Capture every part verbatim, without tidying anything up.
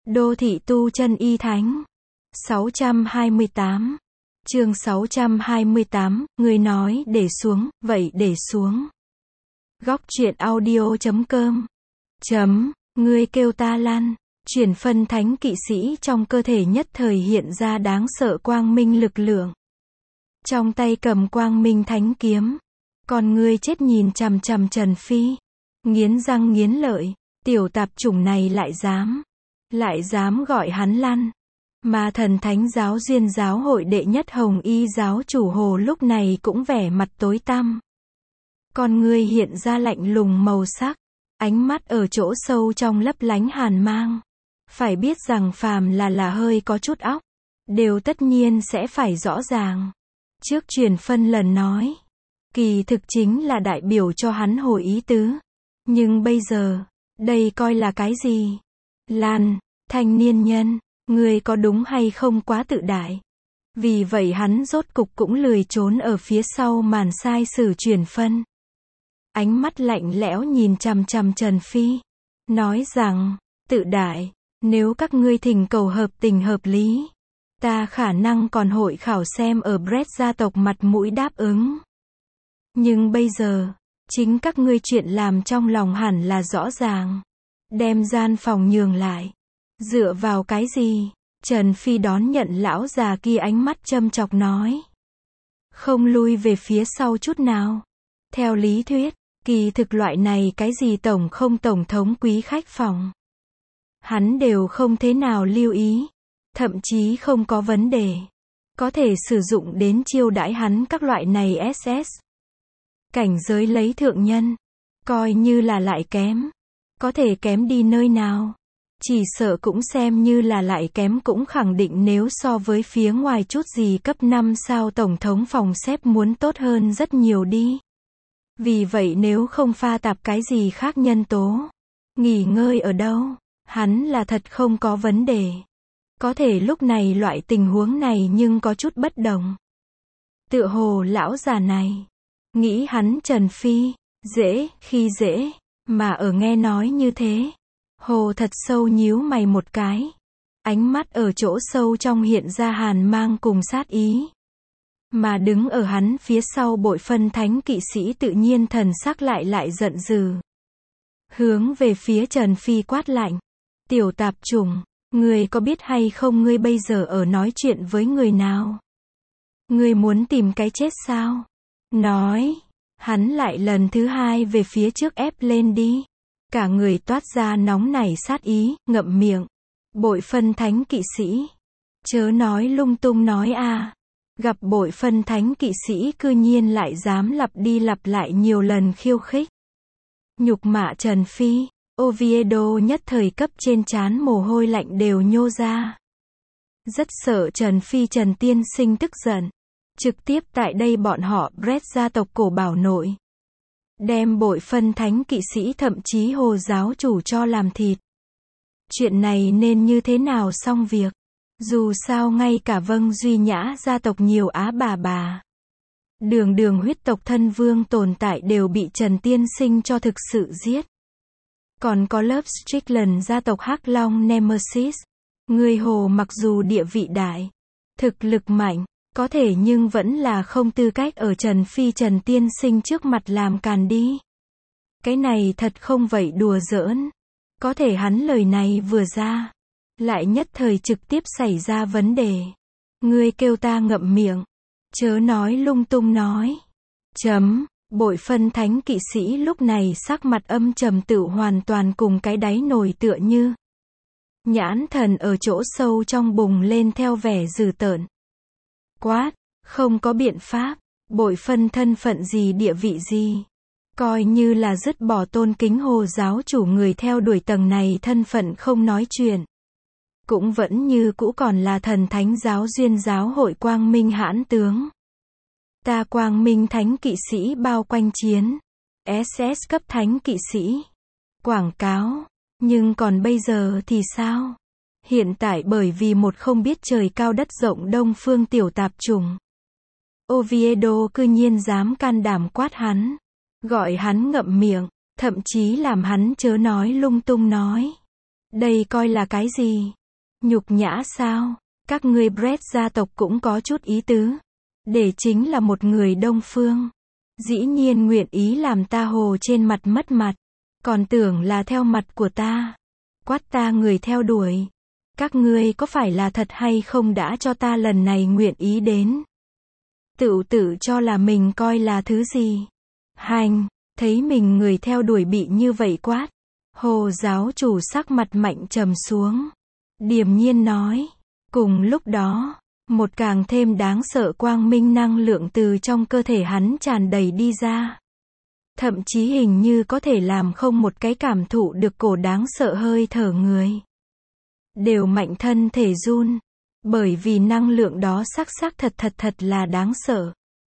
Đô thị tu chân y thánh. sáu trăm hai mươi tám. Chương sáu trăm hai mươi tám, người nói để xuống, vậy để xuống. Góc truyện audio chấm com. Chấm, ngươi kêu ta lăn. Chuyển phân thánh kỵ sĩ trong cơ thể nhất thời hiện ra đáng sợ quang minh lực lượng. Trong tay cầm quang minh thánh kiếm. Còn ngươi chết nhìn chằm chằm Trần Phi. Nghiến răng nghiến lợi, tiểu tạp chủng này lại dám. Lại dám gọi hắn lăn. Mà thần thánh giáo duyên giáo hội đệ nhất hồng y giáo chủ Hồ lúc này cũng vẻ mặt tối tăm. Con ngươi hiện ra lạnh lùng màu sắc. Ánh mắt ở chỗ sâu trong lấp lánh hàn mang. Phải biết rằng phàm là là hơi có chút óc. Đều tất nhiên sẽ phải rõ ràng. Trước truyền phân lần nói. Kỳ thực chính là đại biểu cho hắn hồi ý tứ. Nhưng bây giờ, đây coi là cái gì? Lan, thanh niên nhân, ngươi có đúng hay không quá tự đại. Vì vậy hắn rốt cục cũng lười trốn ở phía sau màn sai sử truyền phân. Ánh mắt lạnh lẽo nhìn chằm chằm Trần Phi. Nói rằng, tự đại, nếu các ngươi thỉnh cầu hợp tình hợp lý. Ta khả năng còn hội khảo xem ở Brett gia tộc mặt mũi đáp ứng. Nhưng bây giờ, chính các ngươi chuyện làm trong lòng hẳn là rõ ràng. Đem gian phòng nhường lại. Dựa vào cái gì? Trần Phi đón nhận lão già kia ánh mắt châm chọc nói. Không lui về phía sau chút nào. Theo lý thuyết, kỳ thực loại này cái gì tổng không tổng thống quý khách phòng. Hắn đều không thế nào lưu ý. Thậm chí không có vấn đề. Có thể sử dụng đến chiêu đãi hắn các loại này ét ét. Cảnh giới lấy thượng nhân. Coi như là lại kém. Có thể kém đi nơi nào. Chỉ sợ cũng xem như là lại kém cũng khẳng định nếu so với phía ngoài chút gì cấp năm sao tổng thống phòng xếp muốn tốt hơn rất nhiều đi. Vì vậy nếu không pha tạp cái gì khác nhân tố. Nghỉ ngơi ở đâu, hắn là thật không có vấn đề. Có thể lúc này loại tình huống này nhưng có chút bất đồng. Tựa hồ lão già này. Nghĩ hắn Trần Phi, dễ, khi dễ, mà ở nghe nói như thế. Hồ thật sâu nhíu mày một cái. Ánh mắt ở chỗ sâu trong hiện ra hàn mang cùng sát ý. Mà đứng ở hắn phía sau bội phân thánh kỵ sĩ tự nhiên thần sắc lại lại giận dữ. Hướng về phía Trần Phi quát lạnh. Tiểu tạp chủng, ngươi có biết hay không ngươi bây giờ ở nói chuyện với người nào? Ngươi muốn tìm cái chết sao? Nói, hắn lại lần thứ hai về phía trước ép lên đi. Cả người toát ra nóng nảy sát ý, ngậm miệng. Bội phân thánh kỵ sĩ. Chớ nói lung tung nói a. Gặp bội phân thánh kỵ sĩ cư nhiên lại dám lặp đi lặp lại nhiều lần khiêu khích. Nhục mạ Trần Phi, Oviedo nhất thời cấp trên trán mồ hôi lạnh đều nhô ra. Rất sợ Trần Phi Trần tiên sinh tức giận. Trực tiếp tại đây bọn họ Brett gia tộc cổ bảo nội. Đem bội phân thánh kỵ sĩ thậm chí Hồ giáo chủ cho làm thịt. Chuyện này nên như thế nào xong việc. Dù sao ngay cả Vâng Duy Nhã gia tộc nhiều á bà bà. Đường đường huyết tộc thân vương tồn tại đều bị Trần tiên sinh cho thực sự giết. Còn có lớp Strickland gia tộc Hắc Long Nemesis. Người Hồ mặc dù địa vị đại, thực lực mạnh. Có thể nhưng vẫn là không tư cách ở Trần Phi Trần tiên sinh trước mặt làm càn đi. Cái này thật không vậy đùa giỡn. Có thể hắn lời này vừa ra. Lại nhất thời trực tiếp xảy ra vấn đề. Ngươi kêu ta ngậm miệng. Chớ nói lung tung nói. Chấm, bội phân thánh kỵ sĩ lúc này sắc mặt âm trầm tự hoàn toàn cùng cái đáy nồi tựa như. Nhãn thần ở chỗ sâu trong bùng lên theo vẻ dữ tợn. Quát, không có biện pháp, bội phân thân phận gì địa vị gì. Coi như là dứt bỏ tôn kính Hồ giáo chủ người theo đuổi tầng này thân phận không nói chuyện. Cũng vẫn như cũ còn là thần thánh giáo duyên giáo hội quang minh hãn tướng. Ta quang minh thánh kỵ sĩ bao quanh chiến. ét ét cấp thánh kỵ sĩ. Quảng cáo. Nhưng còn bây giờ thì sao? Hiện tại bởi vì một không biết trời cao đất rộng đông phương tiểu tạp chủng. Oviedo cư nhiên dám can đảm quát hắn. Gọi hắn ngậm miệng, thậm chí làm hắn chớ nói lung tung nói. Đây coi là cái gì? Nhục nhã sao? Các ngươi Brett gia tộc cũng có chút ý tứ. Để chính là một người Đông Phương. Dĩ nhiên nguyện ý làm ta hồ trên mặt mất mặt. Còn tưởng là theo mặt của ta. Quát ta người theo đuổi. Các ngươi có phải là thật hay không đã cho ta lần này nguyện ý đến. Tự tự cho là mình coi là thứ gì. Hành, thấy mình người theo đuổi bị như vậy quát. Hồ giáo chủ sắc mặt mạnh trầm xuống. Điềm nhiên nói. Cùng lúc đó, một càng thêm đáng sợ quang minh năng lượng từ trong cơ thể hắn tràn đầy đi ra. Thậm chí hình như có thể làm không một cái cảm thụ được cổ đáng sợ hơi thở người. Đều mạnh thân thể run. Bởi vì năng lượng đó sắc sắc thật thật thật là đáng sợ.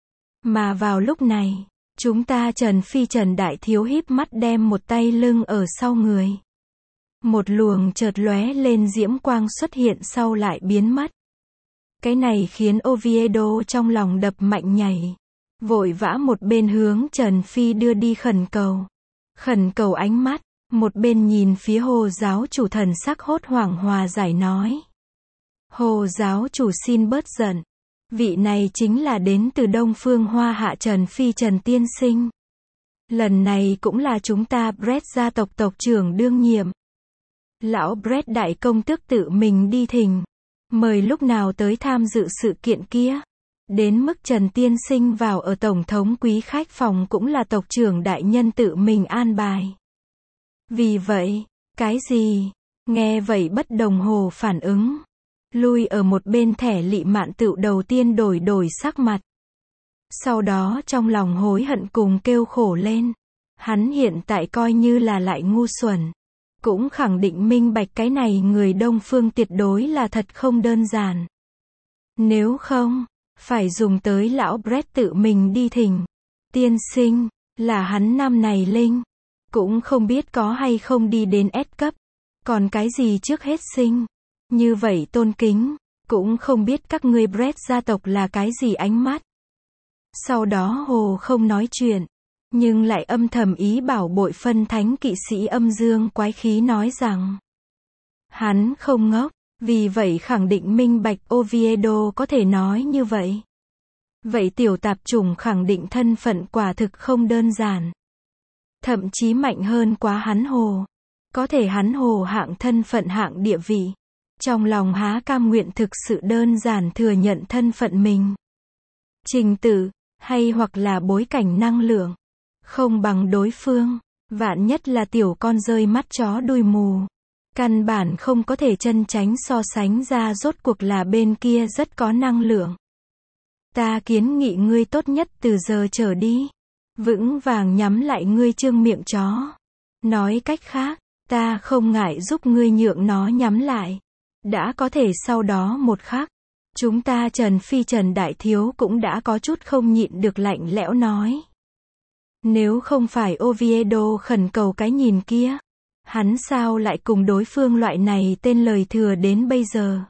Mà vào lúc này, chúng ta Trần Phi Trần Đại Thiếu híp mắt đem một tay lưng ở sau người. Một luồng chợt lóe lên diễm quang xuất hiện sau lại biến mất. Cái này khiến Oviedo trong lòng đập mạnh nhảy. Vội vã một bên hướng Trần Phi đưa đi khẩn cầu. Khẩn cầu ánh mắt, một bên nhìn phía Hồ giáo chủ thần sắc hốt hoảng hòa giải nói. Hồ giáo chủ xin bớt giận. Vị này chính là đến từ Đông Phương Hoa Hạ Trần Phi Trần Tiên Sinh. Lần này cũng là chúng ta Brett gia tộc tộc trưởng đương nhiệm. Lão Brett đại công tước tự mình đi thỉnh. Mời lúc nào tới tham dự sự kiện kia. Đến mức Trần Tiên Sinh vào ở Tổng thống quý khách phòng cũng là tộc trưởng đại nhân tự mình an bài. Vì vậy, cái gì? Nghe vậy bất đồng hồ phản ứng. Lui ở một bên thẻ Lị Mạn Tựu đầu tiên đổi đổi sắc mặt. Sau đó trong lòng hối hận cùng kêu khổ lên. Hắn hiện tại coi như là lại ngu xuẩn. Cũng khẳng định minh bạch cái này người Đông Phương tuyệt đối là thật không đơn giản. Nếu không, phải dùng tới lão Brett tự mình đi thỉnh. Tiên sinh, là hắn năm này linh. Cũng không biết có hay không đi đến S cấp. Còn cái gì trước hết sinh. Như vậy tôn kính, cũng không biết các ngươi Brett gia tộc là cái gì ánh mắt. Sau đó Hồ không nói chuyện, nhưng lại âm thầm ý bảo bội phân thánh kỵ sĩ âm dương quái khí nói rằng. Hắn không ngốc, vì vậy khẳng định minh bạch Oviedo có thể nói như vậy. Vậy tiểu tạp chủng khẳng định thân phận quả thực không đơn giản. Thậm chí mạnh hơn quá hắn Hồ. Có thể hắn Hồ hạng thân phận hạng địa vị. Trong lòng há cam nguyện thực sự đơn giản thừa nhận thân phận mình. Trình tự, hay hoặc là bối cảnh năng lượng. Không bằng đối phương, vạn nhất là tiểu con rơi mắt chó đuôi mù. Căn bản không có thể chân tránh so sánh ra rốt cuộc là bên kia rất có năng lượng. Ta kiến nghị ngươi tốt nhất từ giờ trở đi. Vững vàng nhắm lại ngươi trương miệng chó. Nói cách khác, ta không ngại giúp ngươi nhượng nó nhắm lại. Đã có thể sau đó một khắc, chúng ta Trần Phi Trần Đại Thiếu cũng đã có chút không nhịn được lạnh lẽo nói. Nếu không phải Oviedo khẩn cầu cái nhìn kia, hắn sao lại cùng đối phương loại này tên lời thừa đến bây giờ.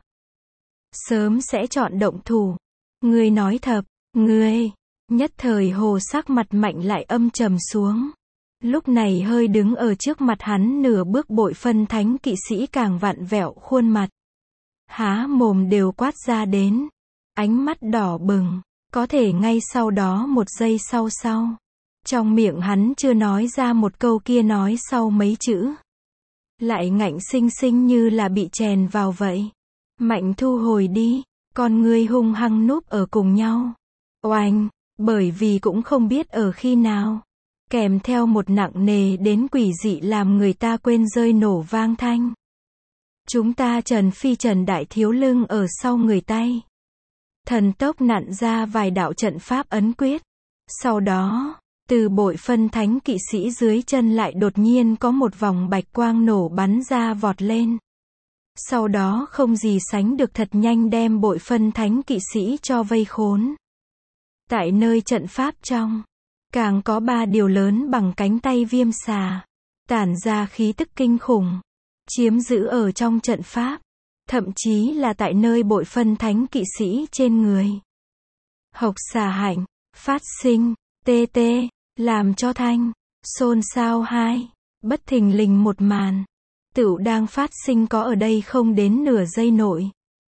Sớm sẽ chọn động thủ. Ngươi nói thật, ngươi, nhất thời Hồ sắc mặt mạnh lại âm trầm xuống. Lúc này hơi đứng ở trước mặt hắn nửa bước bội phân thánh kỵ sĩ càng vặn vẹo khuôn mặt. Há mồm đều quát ra đến. Ánh mắt đỏ bừng. Có thể ngay sau đó một giây sau sau. Trong miệng hắn chưa nói ra một câu kia nói sau mấy chữ. Lại ngạnh xinh xinh như là bị chèn vào vậy. Mạnh thu hồi đi. Con ngươi hung hăng núp ở cùng nhau. Oanh. Bởi vì cũng không biết ở khi nào. Kèm theo một nặng nề đến quỷ dị làm người ta quên rơi nổ vang thanh. Chúng ta Trần Phi Trần Đại Thiếu lưng ở sau người tay. Thần tốc nặn ra vài đạo trận pháp ấn quyết. Sau đó, từ bội phân thánh kỵ sĩ dưới chân lại đột nhiên có một vòng bạch quang nổ bắn ra vọt lên. Sau đó không gì sánh được thật nhanh đem bội phân thánh kỵ sĩ cho vây khốn. Tại nơi trận pháp trong, càng có ba điều lớn bằng cánh tay viêm xà, tản ra khí tức kinh khủng, chiếm giữ ở trong trận pháp, thậm chí là tại nơi bội phân thánh kỵ sĩ trên người. Hộc xà hạnh, phát sinh, tê tê, làm cho thanh, xôn xao hai, bất thình lình một màn. tựu đang phát sinh có ở đây không đến nửa giây nội.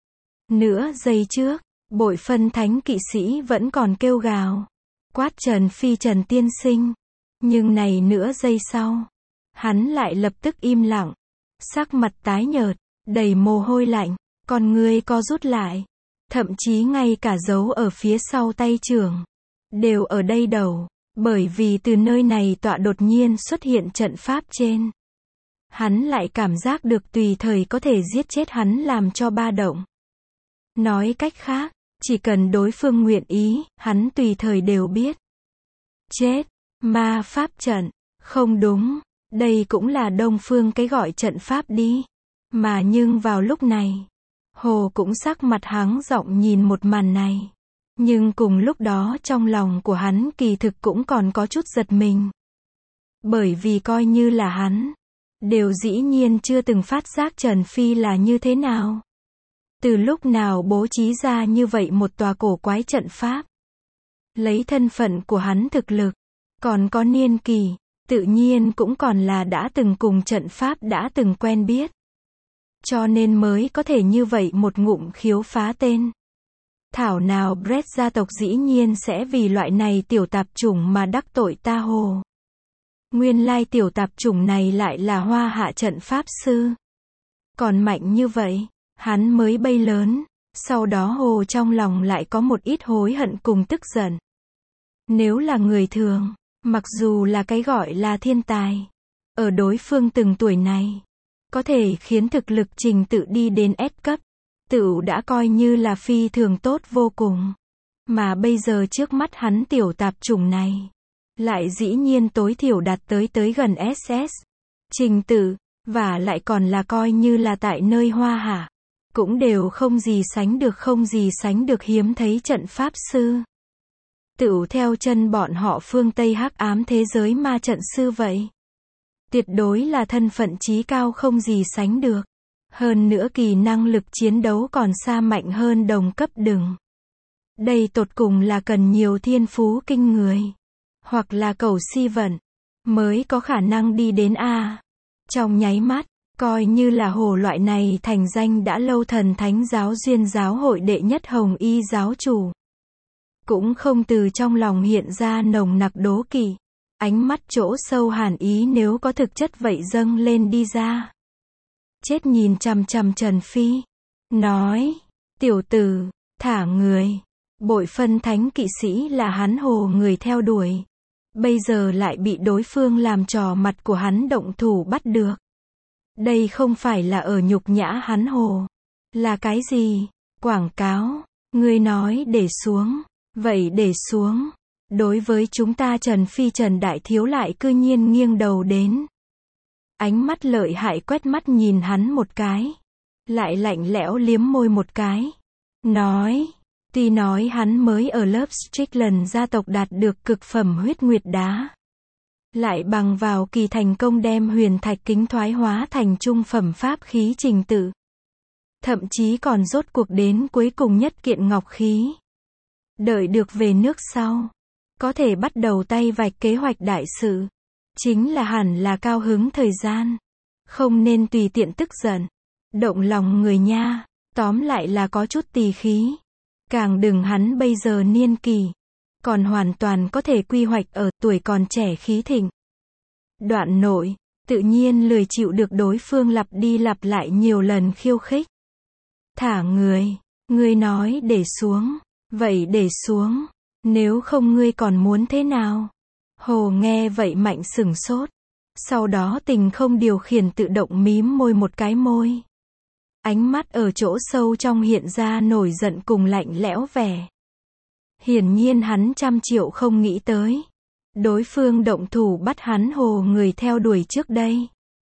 Nửa giây trước, bội phân thánh kỵ sĩ vẫn còn kêu gào, quát Trần Phi Trần tiên sinh. Nhưng này nửa giây sau, hắn lại lập tức im lặng, sắc mặt tái nhợt, đầy mồ hôi lạnh, con ngươi co rút lại, thậm chí ngay cả dấu ở phía sau tay trưởng đều ở đây đầu, bởi vì từ nơi này tọa đột nhiên xuất hiện trận pháp trên. Hắn lại cảm giác được tùy thời có thể giết chết hắn làm cho ba động. Nói cách khác, chỉ cần đối phương nguyện ý, hắn tùy thời đều biết. Chết, ma pháp trận, không đúng, đây cũng là Đông Phương cái gọi trận pháp đi. Mà nhưng vào lúc này, Hồ cũng sắc mặt hắng giọng nhìn một màn này. Nhưng cùng lúc đó trong lòng của hắn kỳ thực cũng còn có chút giật mình. Bởi vì coi như là hắn, đều dĩ nhiên chưa từng phát giác Trần Phi là như thế nào. Từ lúc nào bố trí ra như vậy một tòa cổ quái trận pháp. Lấy thân phận của hắn thực lực, còn có niên kỳ, tự nhiên cũng còn là đã từng cùng trận pháp đã từng quen biết. Cho nên mới có thể như vậy một ngụm khiếu phá tên. Thảo nào Brett gia tộc dĩ nhiên sẽ vì loại này tiểu tạp chủng mà đắc tội ta Hồ. Nguyên lai tiểu tạp chủng này lại là hoa hạ trận pháp sư. Còn mạnh như vậy, hắn mới bay lớn, sau đó Hồ trong lòng lại có một ít hối hận cùng tức giận. Nếu là người thường, mặc dù là cái gọi là thiên tài, ở đối phương từng tuổi này, có thể khiến thực lực trình tự đi đến S cấp, tựu đã coi như là phi thường tốt vô cùng. Mà bây giờ trước mắt hắn tiểu tạp chủng này, lại dĩ nhiên tối thiểu đạt tới tới gần ét ét. Trình tự, và lại còn là coi như là tại nơi hoa hạ, cũng đều không gì sánh được không gì sánh được hiếm thấy trận pháp sư. Tựu theo chân bọn họ phương Tây hắc ám thế giới ma trận sư vậy. Tuyệt đối là thân phận chí cao không gì sánh được. Hơn nữa kỳ năng lực chiến đấu còn xa mạnh hơn đồng cấp đừng. Đây tột cùng là cần nhiều thiên phú kinh người, hoặc là cầu si vận, mới có khả năng đi đến A. Trong nháy mắt, coi như là Hồ loại này thành danh đã lâu thần thánh giáo duyên giáo hội đệ nhất hồng y giáo chủ. Cũng không từ trong lòng hiện ra nồng nặc đố kỵ. Ánh mắt chỗ sâu hàn ý nếu có thực chất vậy dâng lên đi ra. Chết nhìn chằm chằm Trần Phi. Nói, tiểu tử, thả người. Bội phân thánh kỵ sĩ là hắn Hồ người theo đuổi. Bây giờ lại bị đối phương làm trò mặt của hắn động thủ bắt được. Đây không phải là ở nhục nhã hắn Hồ. Là cái gì? Quảng cáo. Ngươi nói để xuống. Vậy để xuống. Đối với chúng ta Trần Phi Trần Đại Thiếu lại cư nhiên nghiêng đầu đến. Ánh mắt lợi hại quét mắt nhìn hắn một cái. Lại lạnh lẽo liếm môi một cái. Nói, tuy nói hắn mới ở lớp Strickland gia tộc đạt được cực phẩm huyết nguyệt đá. Lại bằng vào kỳ thành công đem huyền thạch kính thoái hóa thành trung phẩm pháp khí trình tự. Thậm chí còn rốt cuộc đến cuối cùng nhất kiện ngọc khí. Đợi được về nước sau. Có thể bắt đầu tay vạch kế hoạch đại sự. Chính là hẳn là cao hứng thời gian. Không nên tùy tiện tức giận. Động lòng người nha. Tóm lại là có chút tỳ khí. Càng đừng hắn bây giờ niên kỳ. Còn hoàn toàn có thể quy hoạch ở tuổi còn trẻ khí thịnh. Đoạn nội, tự nhiên lười chịu được đối phương lặp đi lặp lại nhiều lần khiêu khích. Thả người. Ngươi nói để xuống. Vậy để xuống. Nếu không ngươi còn muốn thế nào? Hồ nghe vậy mạnh sửng sốt. Sau đó tình không điều khiển tự động mím môi một cái môi. Ánh mắt ở chỗ sâu trong hiện ra nổi giận cùng lạnh lẽo vẻ. Hiển nhiên hắn trăm triệu không nghĩ tới. Đối phương động thủ bắt hắn Hồ người theo đuổi trước đây.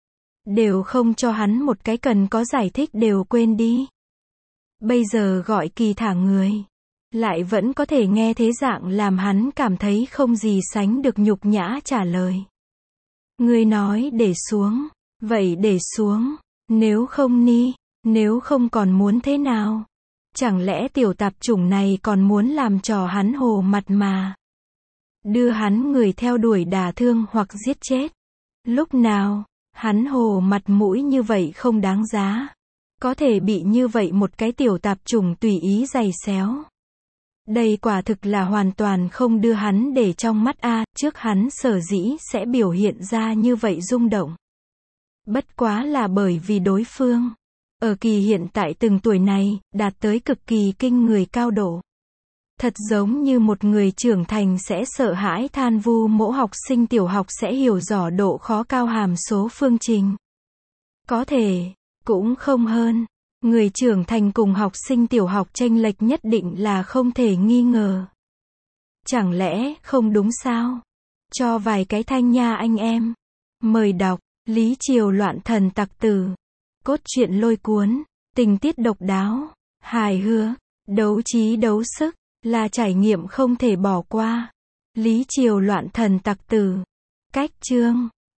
Đều không cho hắn một cái cần có giải thích đều quên đi. Bây giờ gọi kỳ thả người. Lại vẫn có thể nghe thế dạng làm hắn cảm thấy không gì sánh được nhục nhã trả lời. Ngươi nói để xuống. Vậy để xuống. Nếu không ni. Nếu không còn muốn thế nào? Chẳng lẽ tiểu tạp chủng này còn muốn làm trò hắn Hồ mặt mà? Đưa hắn người theo đuổi đả thương hoặc giết chết. Lúc nào? Hắn hồ mặt mũi như vậy không đáng giá. Có thể bị như vậy một cái tiểu tạp chủng tùy ý giày xéo. Đây quả thực là hoàn toàn không đưa hắn để trong mắt a, trước hắn sở dĩ sẽ biểu hiện ra như vậy rung động. Bất quá là bởi vì đối phương, ở kỳ hiện tại từng tuổi này, đạt tới cực kỳ kinh người cao độ. Thật giống như một người trưởng thành sẽ sợ hãi than vu mỗ học sinh tiểu học sẽ hiểu rõ độ khó cao hàm số phương trình. Có thể, cũng không hơn. Người trưởng thành cùng học sinh tiểu học chênh lệch nhất định là không thể nghi ngờ. Chẳng lẽ không đúng sao? Cho vài cái thanh nha anh em. Mời đọc, Lý Triều loạn thần tặc tử. Cốt truyện lôi cuốn, tình tiết độc đáo, hài hước, đấu trí đấu sức, là trải nghiệm không thể bỏ qua. Lý Triều loạn thần tặc tử. Cách chương